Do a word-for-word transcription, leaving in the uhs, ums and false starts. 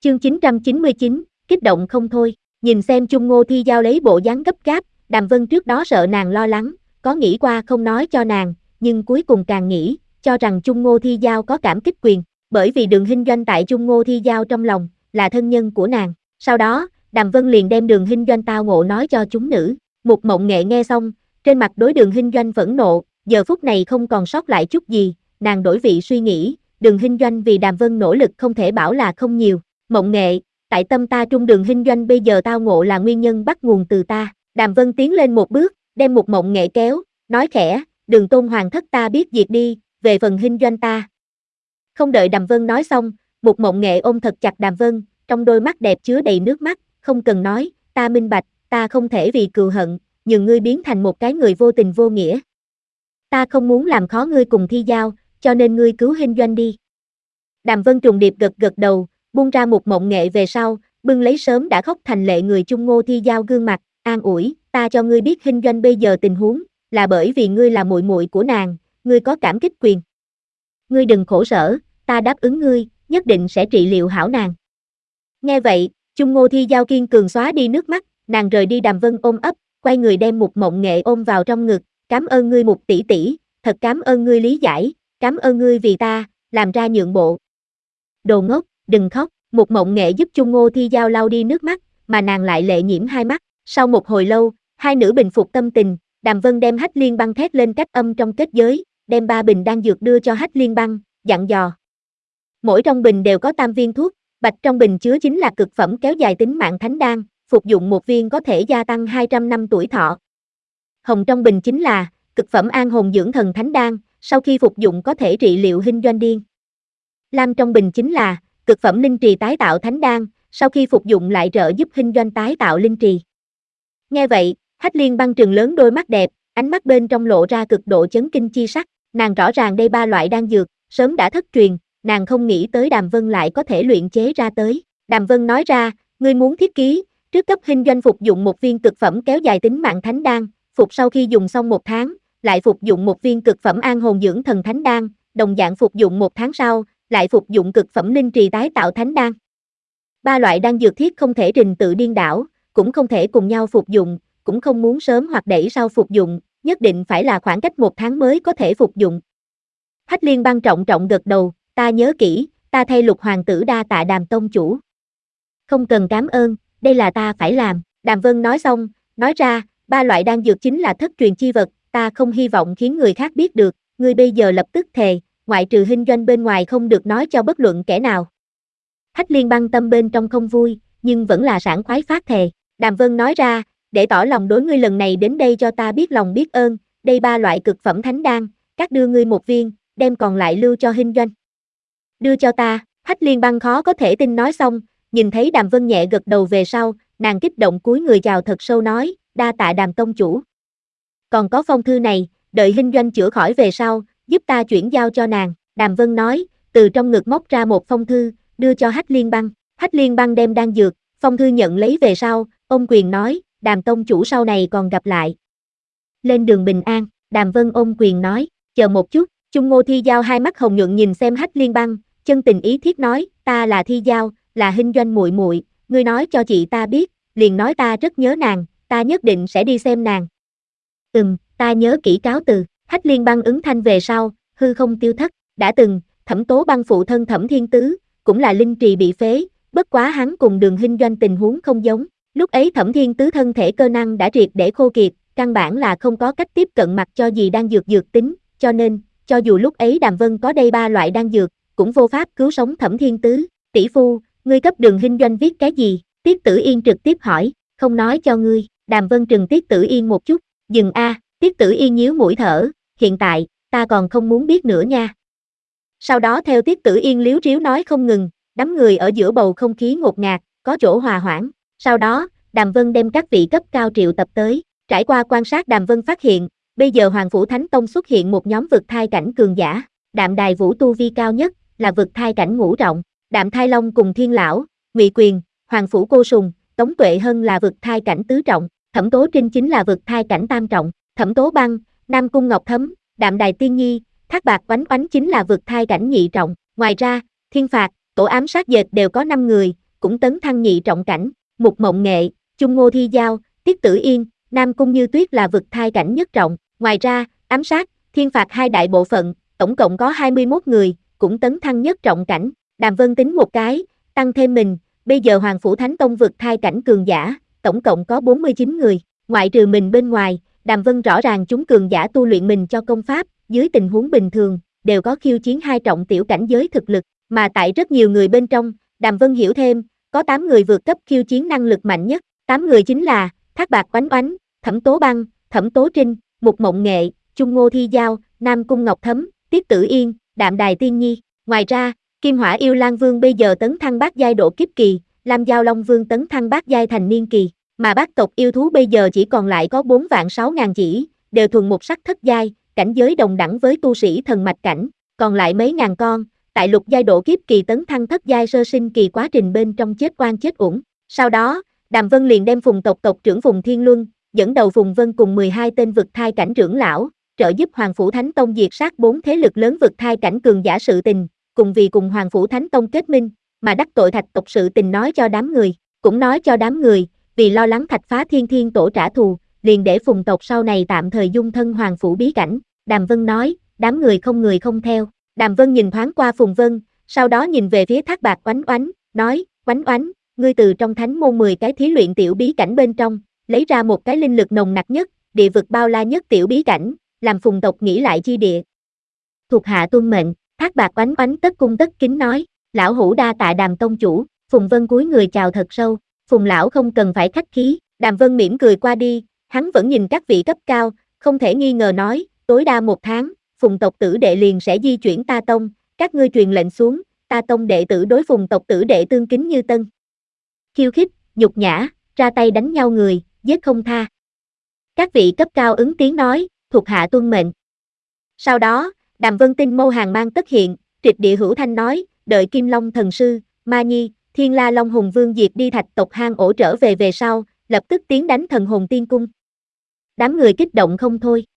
Chương chín trăm chín mươi chín, kích động không thôi. Nhìn xem Chung Ngô Thi Giao lấy bộ dáng gấp gáp, Đàm Vân trước đó sợ nàng lo lắng, có nghĩ qua không nói cho nàng, nhưng cuối cùng càng nghĩ, cho rằng Chung Ngô Thi Giao có cảm kích quyền, bởi vì Đường Hinh Doanh tại Chung Ngô Thi Giao trong lòng, là thân nhân của nàng. Sau đó, Đàm Vân liền đem Đường Hinh Doanh tao ngộ nói cho chúng nữ. Mục Mộng Nghệ nghe xong, trên mặt đối Đường Hinh Doanh phẫn nộ, giờ phút này không còn sót lại chút gì, nàng đổi vị suy nghĩ, Đường Hinh Doanh vì Đàm Vân nỗ lực không thể bảo là không nhiều. Mộng Nghệ, tại tâm ta trung Đường Hinh Doanh bây giờ tao ngộ là nguyên nhân bắt nguồn từ ta. Đàm Vân tiến lên một bước, đem Mục Mộng Nghệ kéo, nói khẽ, Đường Tôn Hoàng thất ta biết diệt đi, về phần Hinh Doanh ta. Không đợi Đàm Vân nói xong, Mục Mộng Nghệ ôm thật chặt Đàm Vân, trong đôi mắt đẹp chứa đầy nước mắt, không cần nói, ta minh bạch, ta không thể vì cừu hận, nhường ngươi biến thành một cái người vô tình vô nghĩa. Ta không muốn làm khó ngươi cùng Thi Giao, cho nên ngươi cứu Hinh Doanh đi. Đàm Vân trùng điệp gật gật đầu, buông ra Mục Mộng Nghệ về sau, bưng lấy sớm đã khóc thành lệ người Chung Ngô Thi Giao gương mặt, an ủi, ta cho ngươi biết Hinh Doanh bây giờ tình huống, là bởi vì ngươi là muội muội của nàng, ngươi có cảm kích quyền. Ngươi đừng khổ sở, ta đáp ứng ngươi, nhất định sẽ trị liệu hảo nàng. Nghe vậy, Chung Ngô Thi Giao kiên cường xóa đi nước mắt, nàng rời đi Đàm Vân ôm ấp, quay người đem Mục Mộng Nghệ ôm vào trong ngực, cảm ơn ngươi Mục tỷ tỷ, thật cảm ơn ngươi lý giải, cảm ơn ngươi vì ta, làm ra nhượng bộ. Đồ ngốc, đừng khóc, Mục Mộng Nghệ giúp Chung Ngô Thi Giao lau đi nước mắt, mà nàng lại lệ nhiễm hai mắt. Sau một hồi lâu, hai nữ bình phục tâm tình, Đàm Vân đem Hách Liên Băng thét lên cách âm trong kết giới, đem ba bình đan dược đưa cho Hách Liên Băng, dặn dò. Mỗi trong bình đều có tam viên thuốc, bạch trong bình chứa chính là cực phẩm kéo dài tính mạng thánh đan, phục dụng một viên có thể gia tăng hai trăm năm tuổi thọ. Hồng trong bình chính là cực phẩm an hồn dưỡng thần thánh đan, sau khi phục dụng có thể trị liệu Hinh Doanh điên. Lam trong bình chính là cực phẩm linh trì tái tạo thánh đan, sau khi phục dụng lại trợ giúp Hinh Doanh tái tạo linh trì. Nghe vậy, Hách Liên Băng trừng lớn đôi mắt đẹp, ánh mắt bên trong lộ ra cực độ chấn kinh chi sắc, nàng rõ ràng đây ba loại đan dược, sớm đã thất truyền, nàng không nghĩ tới Đàm Vân lại có thể luyện chế ra tới. Đàm Vân nói ra, ngươi muốn thiết ký, trước cấp Hinh Doanh phục dụng một viên cực phẩm kéo dài tính mạng thánh đan, phục sau khi dùng xong một tháng, lại phục dụng một viên cực phẩm an hồn dưỡng thần thánh đan, đồng dạng phục dụng một tháng sau, lại phục dụng cực phẩm linh trì tái tạo thánh đan. Ba loại đan dược thiết không thể trình tự điên đảo, cũng không thể cùng nhau phục dụng, cũng không muốn sớm hoặc đẩy sau phục dụng, nhất định phải là khoảng cách một tháng mới có thể phục dụng. Hách Liên Băng trọng trọng gật đầu, ta nhớ kỹ, ta thay Lục hoàng tử đa tạ Đàm tông chủ. Không cần cảm ơn, đây là ta phải làm. Đàm Vân nói xong, nói ra, ba loại đan dược chính là thất truyền chi vật, ta không hy vọng khiến người khác biết được, ngươi bây giờ lập tức thề, ngoại trừ Hinh Doanh bên ngoài không được nói cho bất luận kẻ nào. Hách Liên Băng tâm bên trong không vui, nhưng vẫn là sảng khoái phát thề. Đàm Vân nói ra, để tỏ lòng đối ngươi lần này đến đây cho ta biết lòng biết ơn, đây ba loại cực phẩm thánh đan, các đưa ngươi một viên, đem còn lại lưu cho Hinh Doanh. Đưa cho ta, Hách Liên Băng khó có thể tin nói xong, nhìn thấy Đàm Vân nhẹ gật đầu về sau, nàng kích động cúi người chào thật sâu nói, đa tạ Đàm tông chủ. Còn có phong thư này, đợi Hinh Doanh chữa khỏi về sau, giúp ta chuyển giao cho nàng. Đàm Vân nói, từ trong ngực móc ra một phong thư, đưa cho Hách Liên Băng. Hách Liên Băng đem đan dược, phong thư nhận lấy về sau, ôm quyền nói, Đàm tông chủ sau này còn gặp lại. Lên đường bình an, Đàm Vân ôm quyền nói, chờ một chút. Chung Ngô Thi Giao hai mắt hồng nhuận nhìn xem Hách Liên Băng, chân tình ý thiết nói, ta là Thi Giao, là Hinh Doanh muội muội, ngươi nói cho chị ta biết, liền nói ta rất nhớ nàng, ta nhất định sẽ đi xem nàng. Ừm, ta nhớ kỹ cáo từ. Hách Liên Băng ứng thanh về sau, hư không tiêu thất, đã từng, Thẩm Tố Băng phụ thân Thẩm Thiên Tứ, cũng là linh trì bị phế, bất quá hắn cùng Đường Hinh Doanh tình huống không giống, lúc ấy Thẩm Thiên Tứ thân thể cơ năng đã triệt để khô kiệt, căn bản là không có cách tiếp cận mặt cho gì đang dược dược tính, cho nên, cho dù lúc ấy Đàm Vân có đây ba loại đan dược, cũng vô pháp cứu sống Thẩm Thiên Tứ. Tỷ phu, ngươi cấp Đường Hinh Doanh viết cái gì? Tiết Tử Yên trực tiếp hỏi, không nói cho ngươi. Đàm Vân trừng Tiết Tử Yên một chút, dừng a. Tiết Tử Yên nhíu mũi thở, hiện tại, ta còn không muốn biết nữa nha. Sau đó theo Tiết Tử Yên liếu riếu nói không ngừng, đám người ở giữa bầu không khí ngột ngạt, có chỗ hòa hoãn. Sau đó, Đàm Vân đem các vị cấp cao triệu tập tới, trải qua quan sát Đàm Vân phát hiện, bây giờ Hoàng Phủ Thánh Tông xuất hiện một nhóm vực thai cảnh cường giả, Đạm Đài Vũ tu vi cao nhất, là vực thai cảnh ngũ trọng, Đạm Thai Long cùng Thiên Lão, Ngụy Quyền, Hoàng Phủ Cô Sùng, Tống Tuệ Hân là vực thai cảnh tứ trọng, Thẩm Tố Trinh chính là vực thai cảnh tam trọng, Thẩm Tố Băng, Nam Cung Ngọc Thấm, Đạm Đài Tiên Nhi, Thác Bạc Oánh Oánh chính là vực thai cảnh nhị trọng, ngoài ra, Thiên Phạt, Tổ ám sát dệt đều có năm người, cũng tấn thăng nhị trọng cảnh, Mục Mộng Nghệ, Chung Ngô Thi Giao, Tiết Tử Yên, Nam Cung Như Tuyết là vực thai cảnh nhất trọng, ngoài ra, ám sát, thiên phạt hai đại bộ phận, tổng cộng có hai mươi mốt người, cũng tấn thăng nhất trọng cảnh, Đàm Vân tính một cái, tăng thêm mình, bây giờ Hoàng Phủ Thánh Tông vực thai cảnh cường giả, tổng cộng có bốn mươi chín người, ngoại trừ mình bên ngoài, Đàm Vân rõ ràng chúng cường giả tu luyện mình cho công pháp, dưới tình huống bình thường, đều có khiêu chiến hai trọng tiểu cảnh giới thực lực, mà tại rất nhiều người bên trong, Đàm Vân hiểu thêm, có tám người vượt cấp khiêu chiến năng lực mạnh nhất, tám người chính là Thác Bạt Oánh Oánh, Thẩm Tố Băng, Thẩm Tố Trinh, Mục Mộng Nghệ, Chung Ngô Thi Giao, Nam Cung Ngọc Thấm, Tiết Tử Yên, Đạm Đài Tiên Nhi. Ngoài ra, Kim Hỏa Yêu Lang Vương bây giờ tấn thăng bát giai độ kiếp kỳ, Lam Giao Long Vương tấn thăng bát giai thành niên kỳ, mà bát tộc yêu thú bây giờ chỉ còn lại có bốn vạn sáu ngàn chỉ, đều thuần một sắc thất giai, cảnh giới đồng đẳng với tu sĩ thần mạch cảnh, còn lại mấy ngàn con, tại lục giai độ kiếp kỳ tấn thăng thất giai sơ sinh kỳ quá trình bên trong chết oan chết uổng. Sau đó, Đàm Vân liền đem Phùng tộc tộc trưởng Phùng Thiên Luân, dẫn đầu Phùng Vân cùng mười hai tên vực thai cảnh trưởng lão, trợ giúp Hoàng Phủ Thánh Tông diệt sát bốn thế lực lớn vực thai cảnh cường giả sự tình, cùng vì cùng Hoàng Phủ Thánh Tông kết minh, mà đắc tội Thạch tộc sự tình nói cho đám người, cũng nói cho đám người, vì lo lắng Thạch Phá Thiên Thiên Tổ trả thù, liền để Phùng tộc sau này tạm thời dung thân Hoàng Phủ bí cảnh. Đàm Vân nói, đám người không người không theo. Đàm Vân nhìn thoáng qua Phùng Vân, sau đó nhìn về phía Thác Bạt Oánh Oánh, nói, Oánh Oánh, ngươi từ trong thánh môn mười cái thí luyện tiểu bí cảnh bên trong, lấy ra một cái linh lực nồng nặc nhất, địa vực bao la nhất tiểu bí cảnh, làm Phùng tộc nghĩ lại chi địa. Thuộc hạ tuân mệnh, Thác Bạt Oánh Oánh tất cung tất kính nói, lão hữu đa tạ Đàm tông chủ. Phùng Vân cúi người chào thật sâu, Phùng lão không cần phải khách khí. Đàm Vân mỉm cười qua đi, hắn vẫn nhìn các vị cấp cao, không thể nghi ngờ nói, tối đa một tháng, Phùng tộc tử đệ liền sẽ di chuyển ta tông, các ngươi truyền lệnh xuống, ta tông đệ tử đối Phùng tộc tử đệ tương kính như tân. Khiêu khích, nhục nhã, ra tay đánh nhau người, giết không tha. Các vị cấp cao ứng tiếng nói, thuộc hạ tuân mệnh. Sau đó, Đàm Vân tinh mâu hàng mang tất hiện, trịch địa hữu thanh nói, đợi Kim Long thần sư, Ma Nhi, Thiên La Long Hùng Vương diệt đi Thạch tộc hang ổ trở về về sau, lập tức tiến đánh thần hồn tiên cung. Đám người kích động không thôi.